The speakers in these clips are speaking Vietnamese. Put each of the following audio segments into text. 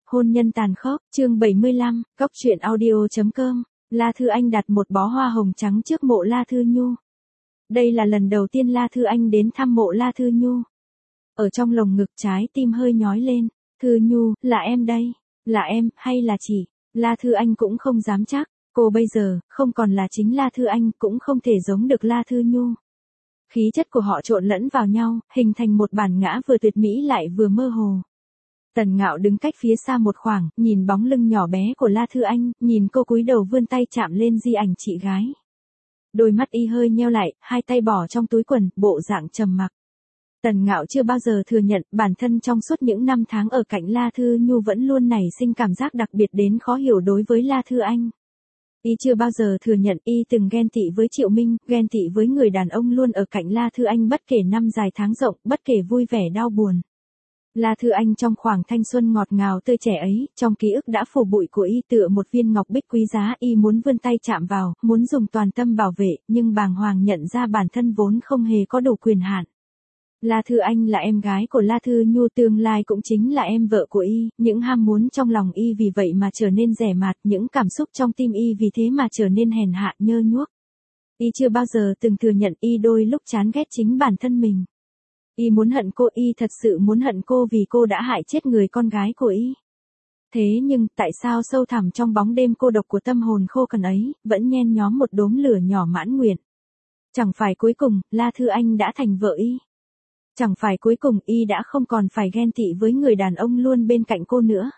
Hôn nhân tàn khốc, chương 75, góc truyện audio.com. La Thư Anh đặt một bó hoa hồng trắng trước mộ La Thư Nhu. Đây là lần đầu tiên La Thư Anh đến thăm mộ La Thư Nhu. Ở trong lồng ngực trái tim hơi nhói lên. Thư Nhu, là em đây. Là em, hay là chị? La Thư Anh cũng không dám chắc. Cô bây giờ, không còn là chính La Thư Anh, cũng không thể giống được La Thư Nhu. Khí chất của họ trộn lẫn vào nhau, hình thành một bản ngã vừa tuyệt mỹ lại vừa mơ hồ. Tần Ngạo đứng cách phía xa một khoảng, nhìn bóng lưng nhỏ bé của La Thư Anh, nhìn cô cúi đầu vươn tay chạm lên di ảnh chị gái. Đôi mắt y hơi nheo lại, hai tay bỏ trong túi quần, bộ dạng trầm mặc. Tần Ngạo chưa bao giờ thừa nhận bản thân trong suốt những năm tháng ở cạnh La Thư Nhu vẫn luôn nảy sinh cảm giác đặc biệt đến khó hiểu đối với La Thư Anh. Y chưa bao giờ thừa nhận y từng ghen tị với Triệu Minh, ghen tị với người đàn ông luôn ở cạnh La Thư Anh bất kể năm dài tháng rộng, bất kể vui vẻ đau buồn. La Thư Anh trong khoảng thanh xuân ngọt ngào tươi trẻ ấy, trong ký ức đã phủ bụi của y tựa một viên ngọc bích quý giá, y muốn vươn tay chạm vào, muốn dùng toàn tâm bảo vệ, nhưng bàng hoàng nhận ra bản thân vốn không hề có đủ quyền hạn. La Thư Anh là em gái của La Thư Nhu, tương lai cũng chính là em vợ của y, những ham muốn trong lòng y vì vậy mà trở nên rẻ mạt, những cảm xúc trong tim y vì thế mà trở nên hèn hạ nhơ nhuốc. Y chưa bao giờ từng thừa nhận y đôi lúc chán ghét chính bản thân mình. Y muốn hận cô, y thật sự muốn hận cô vì cô đã hại chết người con gái của y. Thế nhưng, tại sao sâu thẳm trong bóng đêm cô độc của tâm hồn khô cằn ấy, vẫn nhen nhóm một đốm lửa nhỏ mãn nguyện? Chẳng phải cuối cùng, La Thư Anh đã thành vợ y? Chẳng phải cuối cùng y đã không còn phải ghen tị với người đàn ông luôn bên cạnh cô nữa?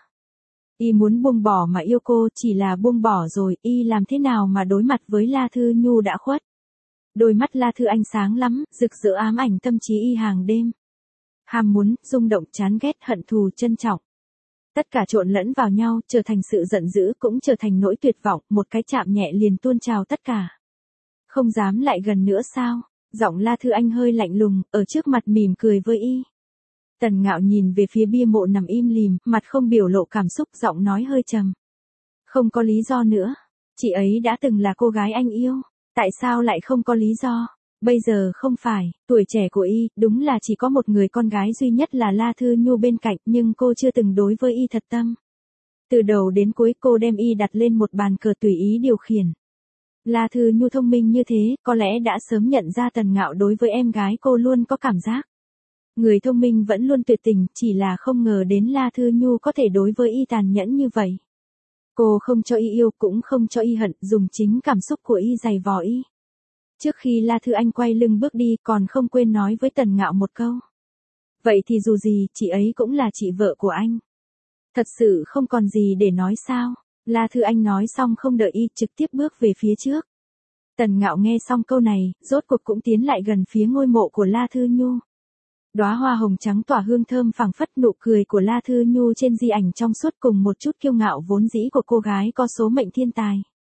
Y muốn buông bỏ mà yêu cô, chỉ là buông bỏ rồi, y làm thế nào mà đối mặt với La Thư Nhu đã khuất? Đôi mắt La Thư Anh sáng lắm, rực rỡ ám ảnh tâm trí y hàng đêm. Ham muốn, rung động, chán ghét, hận thù, trân trọng. Tất cả trộn lẫn vào nhau, trở thành sự giận dữ, cũng trở thành nỗi tuyệt vọng, một cái chạm nhẹ liền tuôn trào tất cả. Không dám lại gần nữa sao? Giọng La Thư Anh hơi lạnh lùng, ở trước mặt mỉm cười với y. Tần Ngạo nhìn về phía bia mộ nằm im lìm, mặt không biểu lộ cảm xúc, giọng nói hơi trầm. Không có lý do nữa. Chị ấy đã từng là cô gái anh yêu. Tại sao lại không có lý do? Bây giờ không phải, tuổi trẻ của y, đúng là chỉ có một người con gái duy nhất là La Thư Nhu bên cạnh, nhưng cô chưa từng đối với y thật tâm. Từ đầu đến cuối cô đem y đặt lên một bàn cờ tùy ý điều khiển. La Thư Nhu thông minh như thế, có lẽ đã sớm nhận ra Tần Ngạo đối với em gái cô luôn có cảm giác. Người thông minh vẫn luôn tuyệt tình, chỉ là không ngờ đến La Thư Nhu có thể đối với y tàn nhẫn như vậy. Cô không cho y yêu, cũng không cho y hận, dùng chính cảm xúc của y giày vò y. Trước khi La Thư Anh quay lưng bước đi, còn không quên nói với Tần Ngạo một câu. Vậy thì dù gì, chị ấy cũng là chị vợ của anh. Thật sự không còn gì để nói sao? La Thư Anh nói xong không đợi y, trực tiếp bước về phía trước. Tần Ngạo nghe xong câu này, rốt cuộc cũng tiến lại gần phía ngôi mộ của La Thư Nhu. Đóa hoa hồng trắng tỏa hương thơm phảng phất, nụ cười của La Thư Nhu trên di ảnh trong suốt cùng một chút kiêu ngạo vốn dĩ của cô gái có số mệnh thiên tài.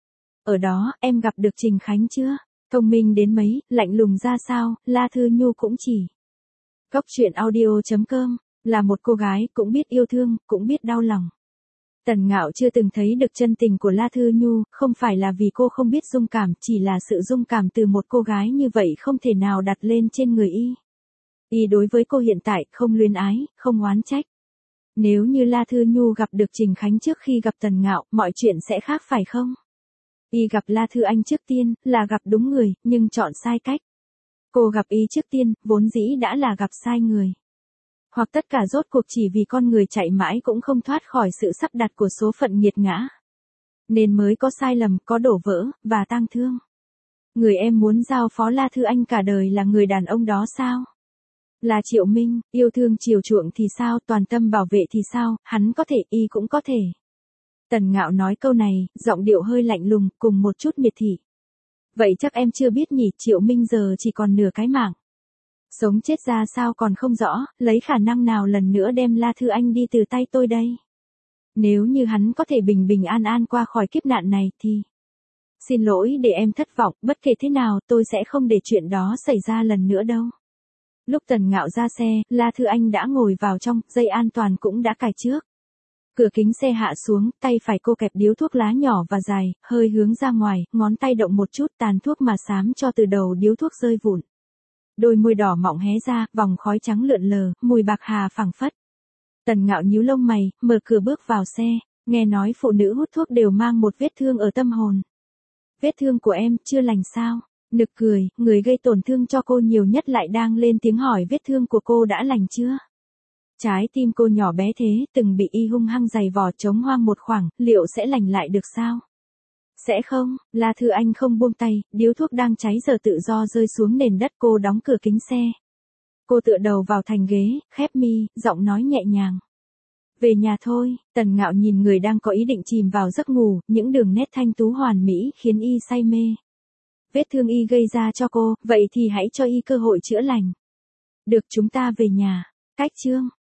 Ở đó, em gặp được Trình Khánh chưa? Thông minh đến mấy, lạnh lùng ra sao, La Thư Nhu cũng chỉ. Góc truyện audio.com, là một cô gái, cũng biết yêu thương, cũng biết đau lòng. Tần Ngạo chưa từng thấy được chân tình của La Thư Nhu, không phải là vì cô không biết dung cảm, chỉ là sự dung cảm từ một cô gái như vậy không thể nào đặt lên trên người y. Y đối với cô hiện tại, không luyến ái, không oán trách. Nếu như La Thư Nhu gặp được Trình Khánh trước khi gặp Tần Ngạo, mọi chuyện sẽ khác phải không? Y gặp La Thư Anh trước tiên, là gặp đúng người, nhưng chọn sai cách. Cô gặp y trước tiên, vốn dĩ đã là gặp sai người. Hoặc tất cả rốt cuộc chỉ vì con người chạy mãi cũng không thoát khỏi sự sắp đặt của số phận nghiệt ngã. Nên mới có sai lầm, có đổ vỡ, và tang thương. Người em muốn giao phó La Thư Anh cả đời là người đàn ông đó sao? Là Triệu Minh, yêu thương chiều chuộng thì sao, toàn tâm bảo vệ thì sao, hắn có thể, y cũng có thể. Tần Ngạo nói câu này, giọng điệu hơi lạnh lùng, cùng một chút miệt thị. Vậy chắc em chưa biết nhỉ, Triệu Minh giờ chỉ còn nửa cái mạng. Sống chết ra sao còn không rõ, lấy khả năng nào lần nữa đem La Thư Anh đi từ tay tôi đây? Nếu như hắn có thể bình bình an an qua khỏi kiếp nạn này thì... Xin lỗi để em thất vọng, bất kể thế nào tôi sẽ không để chuyện đó xảy ra lần nữa đâu. Lúc Tần Ngạo ra xe, La Thư Anh đã ngồi vào trong, dây an toàn cũng đã cài trước. Cửa kính xe hạ xuống, tay phải cô kẹp điếu thuốc lá nhỏ và dài, hơi hướng ra ngoài, ngón tay động một chút, tàn thuốc mà xám cho từ đầu điếu thuốc rơi vụn. Đôi môi đỏ mọng hé ra, vòng khói trắng lượn lờ, mùi bạc hà phảng phất. Tần Ngạo nhíu lông mày, mở cửa bước vào xe, nghe nói phụ nữ hút thuốc đều mang một vết thương ở tâm hồn. Vết thương của em chưa lành sao? Nực cười, người gây tổn thương cho cô nhiều nhất lại đang lên tiếng hỏi vết thương của cô đã lành chưa? Trái tim cô nhỏ bé thế, từng bị y hung hăng giày vò trống hoang một khoảng, liệu sẽ lành lại được sao? Sẽ không, La Thư Anh không buông tay, điếu thuốc đang cháy giờ tự do rơi xuống nền đất, cô đóng cửa kính xe. Cô tựa đầu vào thành ghế, khép mi, giọng nói nhẹ nhàng. Về nhà thôi. Tần Ngạo nhìn người đang có ý định chìm vào giấc ngủ, những đường nét thanh tú hoàn mỹ khiến y say mê. Vết thương y gây ra cho cô, vậy thì hãy cho y cơ hội chữa lành. Được, chúng ta về nhà. Cách chương